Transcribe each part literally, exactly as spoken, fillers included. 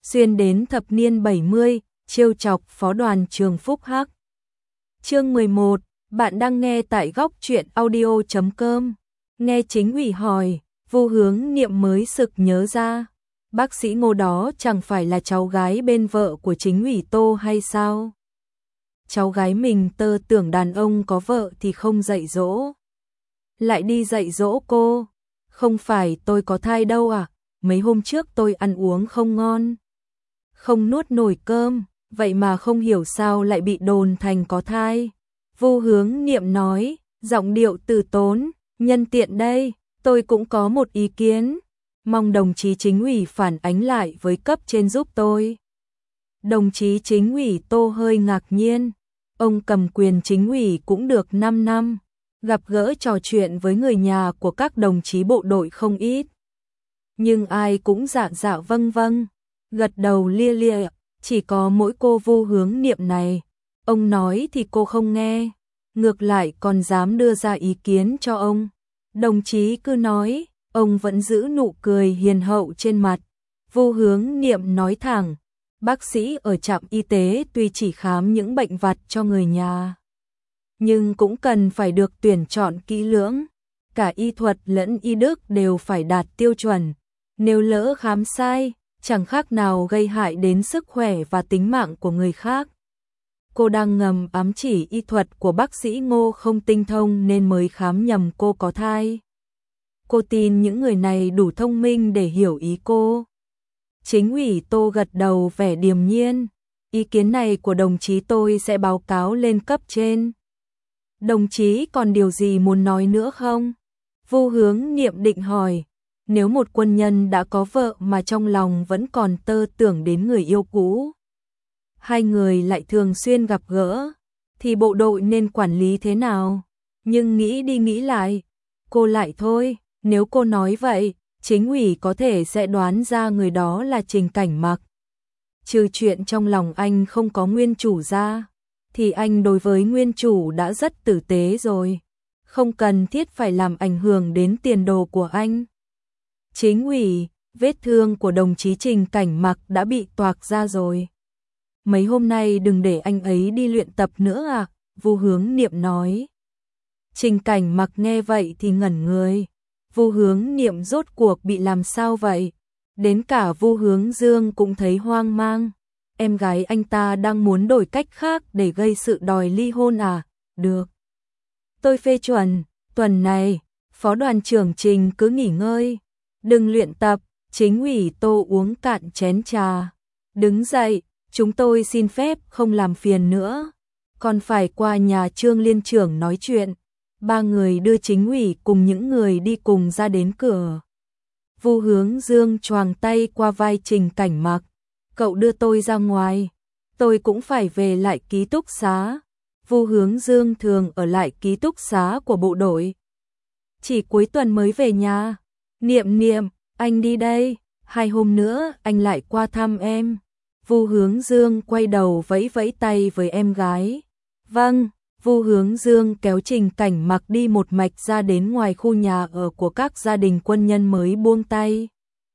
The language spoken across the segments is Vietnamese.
xuyên đến thập niên bảy mươi, trêu chọc phó đoàn trường Phúc Hắc. Chương mười một, bạn đang nghe tại góc truyện audio chấm com. Nghe chính ủy hỏi, Vu Hướng Niệm mới sực nhớ ra, bác sĩ Ngô đó chẳng phải là cháu gái bên vợ của chính ủy Tô hay sao? Cháu gái mình tơ tưởng đàn ông có vợ thì không dạy dỗ, lại đi dạy dỗ cô. Không phải tôi có thai đâu à, mấy hôm trước tôi ăn uống không ngon, không nuốt nổi cơm, vậy mà không hiểu sao lại bị đồn thành có thai. Vu Hướng Niệm nói, giọng điệu từ tốn, nhân tiện đây, tôi cũng có một ý kiến, mong đồng chí chính ủy phản ánh lại với cấp trên giúp tôi. Đồng chí chính ủy Tô hơi ngạc nhiên, ông cầm quyền chính ủy cũng được năm năm, gặp gỡ trò chuyện với người nhà của các đồng chí bộ đội không ít. Nhưng ai cũng dạ dạ vâng vâng, gật đầu lia lia, chỉ có mỗi cô Vu Hướng Niệm này, ông nói thì cô không nghe, ngược lại còn dám đưa ra ý kiến cho ông. Đồng chí cứ nói, ông vẫn giữ nụ cười hiền hậu trên mặt. Vu Hướng Niệm nói thẳng, bác sĩ ở trạm y tế tuy chỉ khám những bệnh vặt cho người nhà, nhưng cũng cần phải được tuyển chọn kỹ lưỡng, cả y thuật lẫn y đức đều phải đạt tiêu chuẩn. Nếu lỡ khám sai, chẳng khác nào gây hại đến sức khỏe và tính mạng của người khác. Cô đang ngầm ám chỉ y thuật của bác sĩ Ngô không tinh thông nên mới khám nhầm cô có thai. Cô tin những người này đủ thông minh để hiểu ý cô. Chính ủy Tô gật đầu vẻ điềm nhiên, ý kiến này của đồng chí tôi sẽ báo cáo lên cấp trên. Đồng chí còn điều gì muốn nói nữa không? Vu Hướng Niệm định hỏi, nếu một quân nhân đã có vợ mà trong lòng vẫn còn tơ tưởng đến người yêu cũ, hai người lại thường xuyên gặp gỡ, thì bộ đội nên quản lý thế nào? Nhưng nghĩ đi nghĩ lại, cô lại thôi, nếu cô nói vậy, chính ủy có thể sẽ đoán ra người đó là Trình Cảnh Mặc. Trừ chuyện trong lòng anh không có nguyên chủ ra, thì anh đối với nguyên chủ đã rất tử tế rồi, không cần thiết phải làm ảnh hưởng đến tiền đồ của anh. Chính ủy, vết thương của đồng chí Trình Cảnh Mặc đã bị toạc ra rồi. Mấy hôm nay đừng để anh ấy đi luyện tập nữa à, Vu Hướng Niệm nói. Trình Cảnh Mặc nghe vậy thì ngẩn người. Vu Hướng Niệm rốt cuộc bị làm sao vậy? Đến cả Vu Hướng Dương cũng thấy hoang mang. Em gái anh ta đang muốn đổi cách khác để gây sự đòi ly hôn à? Được. Tôi phê chuẩn, tuần này, Phó đoàn trưởng Trình cứ nghỉ ngơi. Đừng luyện tập, chính ủy Tô uống cạn chén trà. Đứng dậy, chúng tôi xin phép không làm phiền nữa. Còn phải qua nhà Trương Liên trưởng nói chuyện. Ba người đưa chính ủy cùng những người đi cùng ra đến cửa. Vu Hướng Dương choàng tay qua vai Trình Cảnh Mặc. Cậu đưa tôi ra ngoài, tôi cũng phải về lại ký túc xá. Vu Hướng Dương thường ở lại ký túc xá của bộ đội, chỉ cuối tuần mới về nhà. Niệm Niệm, anh đi đây, hai hôm nữa anh lại qua thăm em. Vu Hướng Dương quay đầu vẫy vẫy tay với em gái. Vâng. Vu Hướng Dương kéo Trình Cảnh Mặc đi một mạch ra đến ngoài khu nhà ở của các gia đình quân nhân mới buông tay.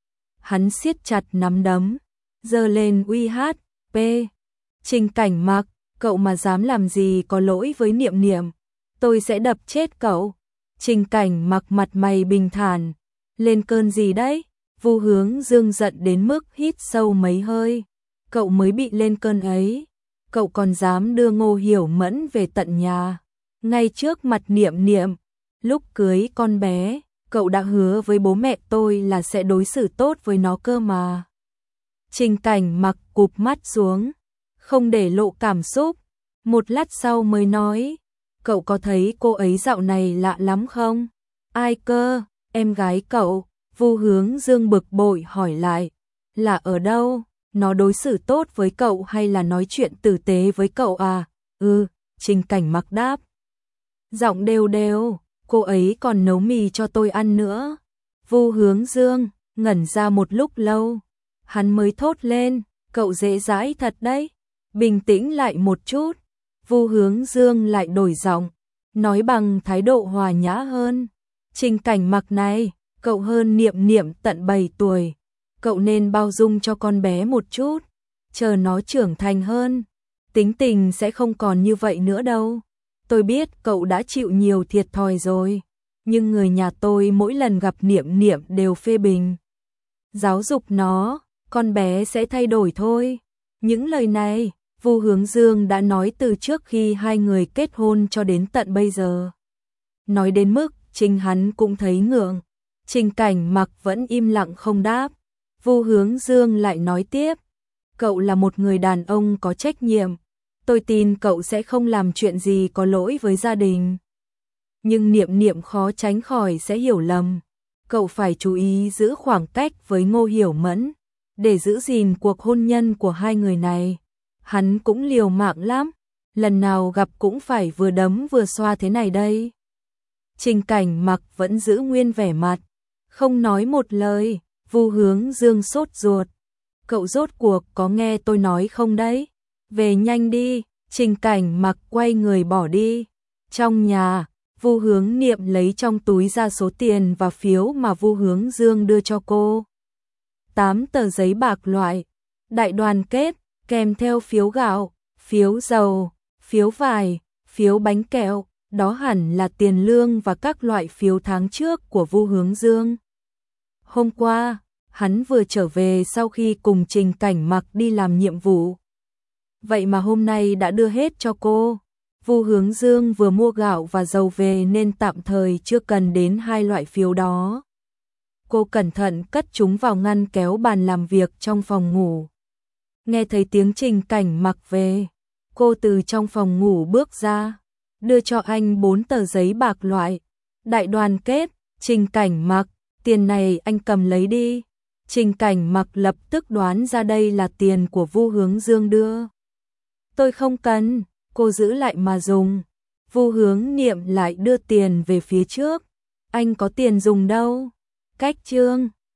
Hắn siết chặt nắm đấm, giơ lên uy hát, p. Trình Cảnh Mặc, cậu mà dám làm gì có lỗi với Niệm Niệm, tôi sẽ đập chết cậu. Trình Cảnh Mặc mặt mày bình thản, lên cơn gì đấy? Vu Hướng Dương giận đến mức hít sâu mấy hơi. Cậu mới bị lên cơn ấy. Cậu còn dám đưa Ngô Hiểu Mẫn về tận nhà, ngay trước mặt Niệm Niệm. Lúc cưới con bé, cậu đã hứa với bố mẹ tôi là sẽ đối xử tốt với nó cơ mà. Trình Cảnh Mặc cụp mắt xuống, không để lộ cảm xúc. Một lát sau mới nói, cậu có thấy cô ấy dạo này lạ lắm không? Ai cơ? Em gái cậu. Vu Hướng Dương bực bội hỏi lại, là ở đâu? Nó đối xử tốt với cậu hay là nói chuyện tử tế với cậu à? Ừ, Trình Cảnh Mặc đáp. Giọng đều đều, cô ấy còn nấu mì cho tôi ăn nữa. Vu Hướng Dương ngẩn ra một lúc lâu, hắn mới thốt lên, cậu dễ dãi thật đấy. Bình tĩnh lại một chút. Vu Hướng Dương lại đổi giọng, nói bằng thái độ hòa nhã hơn. Trình Cảnh Mặc này, cậu hơn Niệm Niệm tận bảy tuổi. cậu nên bao dung cho con bé một chút, chờ nó trưởng thành hơn, tính tình sẽ không còn như vậy nữa đâu. Tôi biết cậu đã chịu nhiều thiệt thòi rồi, nhưng người nhà tôi mỗi lần gặp Niệm Niệm đều phê bình. Giáo dục nó, con bé sẽ thay đổi thôi. Những lời này, Vu Hướng Dương đã nói từ trước khi hai người kết hôn cho đến tận bây giờ. Nói đến mức chính hắn cũng thấy ngượng. Trình Cảnh Mặc vẫn im lặng không đáp. Vu Hướng Dương lại nói tiếp, cậu là một người đàn ông có trách nhiệm, tôi tin cậu sẽ không làm chuyện gì có lỗi với gia đình. Nhưng Niệm Niệm khó tránh khỏi sẽ hiểu lầm, cậu phải chú ý giữ khoảng cách với Ngô Hiểu Mẫn, để giữ gìn cuộc hôn nhân của hai người này. Hắn cũng liều mạng lắm, lần nào gặp cũng phải vừa đấm vừa xoa thế này đây. Trình Cảnh Mặc vẫn giữ nguyên vẻ mặt, không nói một lời. Vu Hướng Dương sốt ruột, cậu rốt cuộc có nghe tôi nói không đấy? Về nhanh đi. Trình Cảnh Mặc quay người bỏ đi. Trong nhà, Vu Hướng Niệm lấy trong túi ra số tiền và phiếu mà Vu Hướng Dương đưa cho cô. Tám tờ giấy bạc loại, đại đoàn kết, kèm theo phiếu gạo, phiếu dầu, phiếu vải, phiếu bánh kẹo, đó hẳn là tiền lương và các loại phiếu tháng trước của Vu Hướng Dương. Hôm qua, hắn vừa trở về sau khi cùng Trình Cảnh Mặc đi làm nhiệm vụ. Vậy mà hôm nay đã đưa hết cho cô. Vu Hướng Dương vừa mua gạo và dầu về nên tạm thời chưa cần đến hai loại phiếu đó. Cô cẩn thận cất chúng vào ngăn kéo bàn làm việc trong phòng ngủ. Nghe thấy tiếng Trình Cảnh Mặc về, cô từ trong phòng ngủ bước ra, đưa cho anh bốn tờ giấy bạc loại, đại đoàn kết. Trình Cảnh Mặc, tiền này anh cầm lấy đi. Trình Cảnh Mặc lập tức đoán ra đây là tiền của Vu Hướng Dương đưa. Tôi không cần, cô giữ lại mà dùng. Vu Hướng Niệm lại đưa tiền về phía trước. Anh có tiền dùng đâu. Cách chương